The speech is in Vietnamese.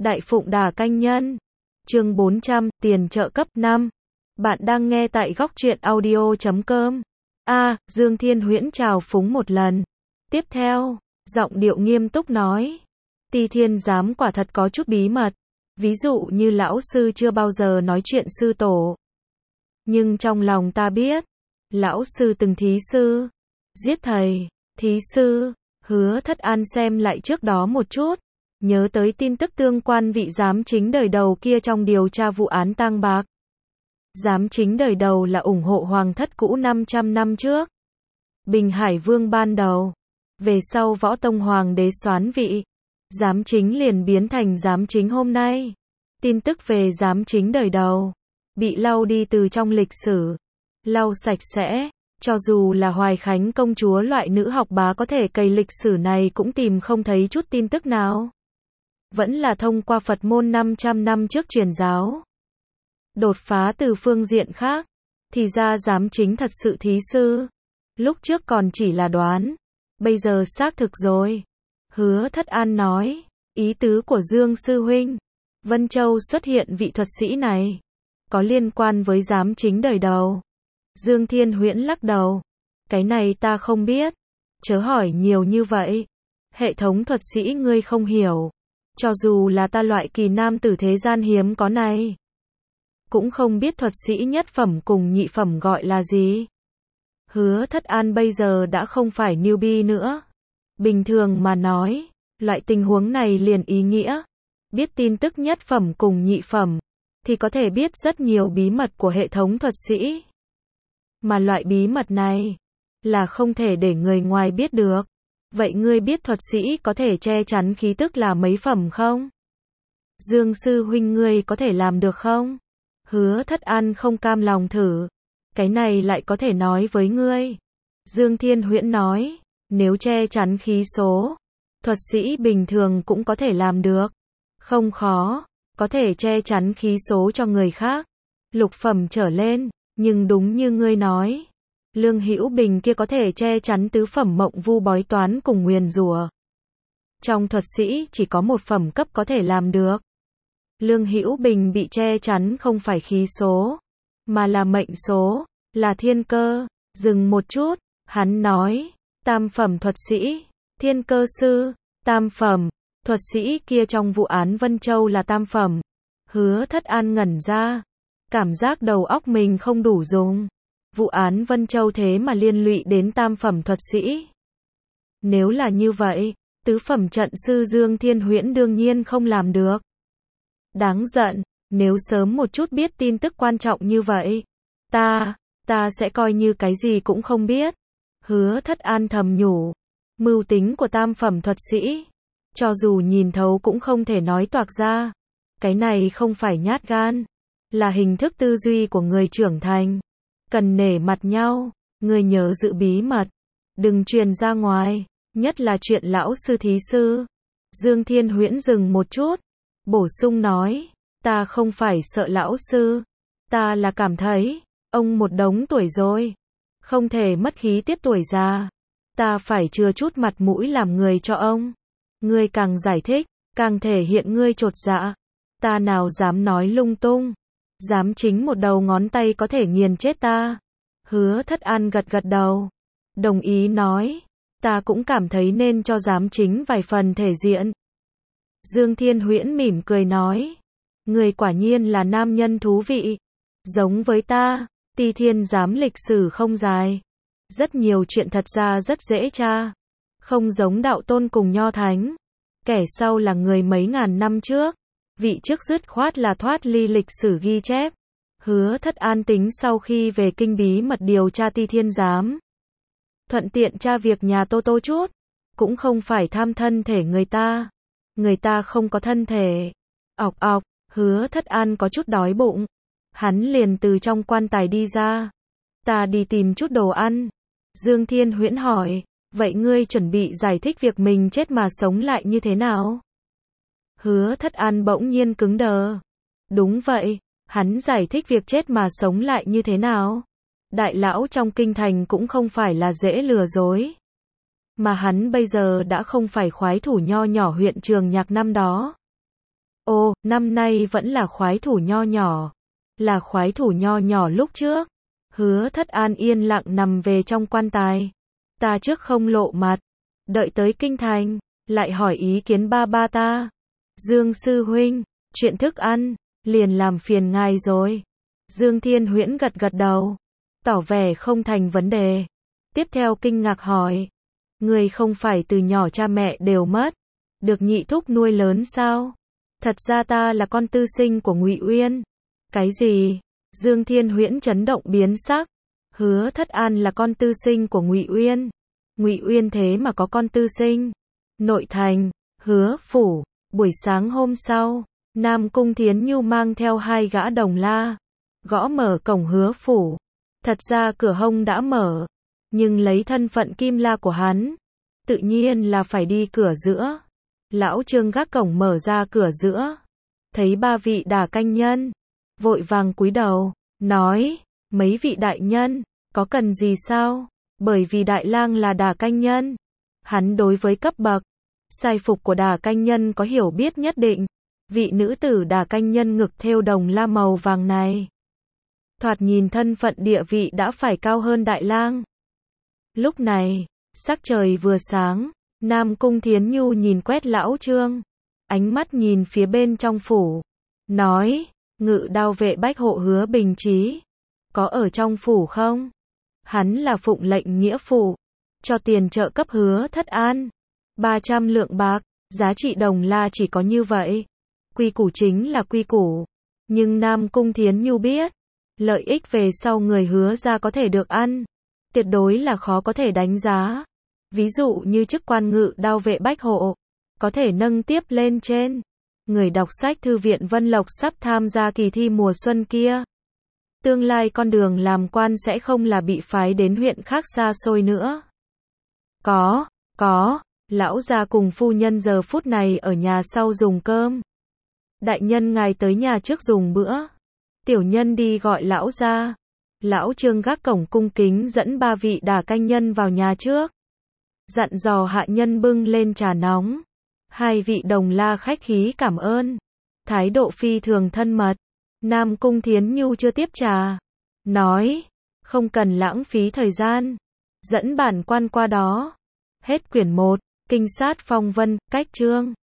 Đại Phụng Đà Canh Nhân. Chương 400, tiền trợ cấp 5. Bạn đang nghe tại góc truyện audio.com. Dương Thiên Huyễn chào phúng một lần. Tiếp theo, giọng điệu nghiêm túc nói. Ti Thiên Giám quả thật có chút bí mật. Ví dụ như lão sư chưa bao giờ nói chuyện sư tổ. Nhưng trong lòng ta biết, lão sư từng thí sư, giết thầy, thí sư. Hứa Thất An xem lại trước đó một chút, nhớ tới tin tức tương quan vị giám chính đời đầu kia trong điều tra vụ án tang bạc. Giám chính đời đầu là ủng hộ hoàng thất cũ 500 năm trước. Bình Hải Vương ban đầu. Về sau Võ Tông Hoàng đế soán vị. Giám chính liền biến thành giám chính hôm nay. Tin tức về giám chính đời đầu bị lau đi từ trong lịch sử. Lau sạch sẽ. Cho dù là Hoài Khánh công chúa loại nữ học bá có thể cày lịch sử này cũng tìm không thấy chút tin tức nào. Vẫn là thông qua Phật môn 500 năm trước truyền giáo. Đột phá từ phương diện khác, thì ra giám chính thật sự thí sư. Lúc trước còn chỉ là đoán, bây giờ xác thực rồi. Hứa Thất An nói, ý tứ của Dương Sư Huynh, Vân Châu xuất hiện vị thuật sĩ này, có liên quan với giám chính đời đầu. Dương Thiên Huyễn lắc đầu, cái này ta không biết, chớ hỏi nhiều như vậy. Hệ thống thuật sĩ ngươi không hiểu, cho dù là ta loại kỳ nam tử thế gian hiếm có này, cũng không biết thuật sĩ nhất phẩm cùng nhị phẩm gọi là gì. Hứa Thất An bây giờ đã không phải newbie nữa. Bình thường mà nói, loại tình huống này liền ý nghĩa, biết tin tức nhất phẩm cùng nhị phẩm, thì có thể biết rất nhiều bí mật của hệ thống thuật sĩ. Mà loại bí mật này, là không thể để người ngoài biết được. Vậy ngươi biết thuật sĩ có thể che chắn khí tức là mấy phẩm không? Dương Sư Huynh ngươi có thể làm được không? Hứa Thất An không cam lòng thử. Cái này lại có thể nói với ngươi. Dương Thiên Huyễn nói, nếu che chắn khí số, thuật sĩ bình thường cũng có thể làm được. Không khó, có thể che chắn khí số cho người khác. Lục phẩm trở lên, nhưng đúng như ngươi nói. Lương Hữu Bình kia có thể che chắn tứ phẩm mộng vu bói toán cùng nguyền rủa. Trong thuật sĩ chỉ có một phẩm cấp có thể làm được. Lương Hữu Bình bị che chắn không phải khí số, mà là mệnh số, là thiên cơ. Dừng một chút, hắn nói, tam phẩm thuật sĩ, thiên cơ sư, tam phẩm, thuật sĩ kia trong vụ án Vân Châu là tam phẩm. Hứa Thất An ngẩn ra, cảm giác đầu óc mình không đủ dùng. Vụ án Vân Châu thế mà liên lụy đến tam phẩm thuật sĩ. Nếu là như vậy, tứ phẩm trận sư Dương Thiên Huyễn đương nhiên không làm được. Đáng giận, nếu sớm một chút biết tin tức quan trọng như vậy, ta sẽ coi như cái gì cũng không biết. Hứa Thất An thầm nhủ, mưu tính của tam phẩm thuật sĩ, cho dù nhìn thấu cũng không thể nói toạc ra. Cái này không phải nhát gan, là hình thức tư duy của người trưởng thành. Cần nể mặt nhau, người nhớ giữ bí mật, đừng truyền ra ngoài, nhất là chuyện lão sư thí sư. Dương Thiên Huyễn dừng một chút, bổ sung nói, ta không phải sợ lão sư, ta là cảm thấy, ông một đống tuổi rồi, không thể mất khí tiết tuổi già, ta phải chừa chút mặt mũi làm người cho ông. Ngươi càng giải thích, càng thể hiện ngươi chột dạ, ta nào dám nói lung tung. Giám chính một đầu ngón tay có thể nghiền chết ta. Hứa Thất An gật gật đầu, đồng ý nói, ta cũng cảm thấy nên cho giám chính vài phần thể diện. Dương Thiên Huyễn mỉm cười nói, người quả nhiên là nam nhân thú vị, giống với ta. Ti Thiên Giám lịch sử không dài, rất nhiều chuyện thật ra rất dễ tra, không giống Đạo Tôn cùng Nho Thánh, kẻ sau là người mấy ngàn năm trước, vị trước dứt khoát là thoát ly lịch sử ghi chép. Hứa Thất An tính sau khi về kinh bí mật điều tra Ti Thiên Giám, thuận tiện tra việc nhà Tô Tô chút, cũng không phải tham thân thể người ta không có thân thể. Ọc ọc, Hứa Thất An có chút đói bụng, hắn liền từ trong quan tài đi ra. Ta đi tìm chút đồ ăn. Dương Thiên Huyễn hỏi, vậy ngươi chuẩn bị giải thích việc mình chết mà sống lại như thế nào? Hứa Thất An bỗng nhiên cứng đờ. Đúng vậy, hắn giải thích việc chết mà sống lại như thế nào? Đại lão trong kinh thành cũng không phải là dễ lừa dối. Mà hắn bây giờ đã không phải khoái thủ nho nhỏ huyện Trường Nhạc năm đó. Ô, năm nay vẫn là khoái thủ nho nhỏ. Là khoái thủ nho nhỏ lúc trước. Hứa Thất An yên lặng nằm về trong quan tài. Ta trước không lộ mặt. Đợi tới kinh thành, lại hỏi ý kiến ba ba ta. Dương sư huynh, chuyện thức ăn, liền làm phiền ngài rồi. Dương Thiên Huyễn gật gật đầu, tỏ vẻ không thành vấn đề. Tiếp theo kinh ngạc hỏi. Người không phải từ nhỏ cha mẹ đều mất, được nhị thúc nuôi lớn sao? Thật ra ta là con tư sinh của Ngụy Uyên. Cái gì? Dương Thiên Huyễn chấn động biến sắc. Hứa Thất An là con tư sinh của Ngụy Uyên. Ngụy Uyên thế mà có con tư sinh. Nội thành, Hứa phủ, buổi sáng hôm sau, Nam Cung Thiến Nhu mang theo 2 gã đồng la, gõ mở cổng Hứa phủ. Thật ra cửa hông đã mở, nhưng lấy thân phận Kim La của hắn, tự nhiên là phải đi cửa giữa. Lão Trương gác cổng mở ra cửa giữa, thấy 3 vị đả canh nhân, vội vàng cúi đầu, nói, mấy vị đại nhân, có cần gì sao? Bởi vì đại lang là đả canh nhân, hắn đối với cấp bậc, sai phục của đả canh nhân có hiểu biết nhất định. Vị nữ tử đả canh nhân ngực thêu đồng la màu vàng này, thoạt nhìn thân phận địa vị đã phải cao hơn đại lang. Lúc này, sắc trời vừa sáng, Nam Cung Thiến Nhu nhìn quét lão Trương, ánh mắt nhìn phía bên trong phủ, nói, ngự đao vệ bách hộ Hứa Bình Chí, có ở trong phủ không? Hắn là phụng lệnh nghĩa phụ, cho tiền trợ cấp Hứa Thất An, 300 lượng bạc, giá trị đồng la chỉ có như vậy. Quy củ chính là quy củ, nhưng Nam Cung Thiến Nhu biết, lợi ích về sau người Hứa ra có thể được ăn, tuyệt đối là khó có thể đánh giá. Ví dụ như chức quan ngự đao vệ bách hộ, có thể nâng tiếp lên trên. Người đọc sách Thư viện Vân Lộc sắp tham gia kỳ thi mùa xuân kia. Tương lai con đường làm quan sẽ không là bị phái đến huyện khác xa xôi nữa. Có, lão gia cùng phu nhân giờ phút này ở nhà sau dùng cơm. Đại nhân ngài tới nhà trước dùng bữa. Tiểu nhân đi gọi lão gia. Lão Trương gác cổng cung kính dẫn 3 vị đả canh nhân vào nhà trước. Dặn dò hạ nhân bưng lên trà nóng. 2 vị đồng la khách khí cảm ơn. Thái độ phi thường thân mật. Nam Cung Thiến Nhu chưa tiếp trà, nói, không cần lãng phí thời gian, dẫn bản quan qua đó. Hết quyển 1, Kinh sát phong vân, cách chương.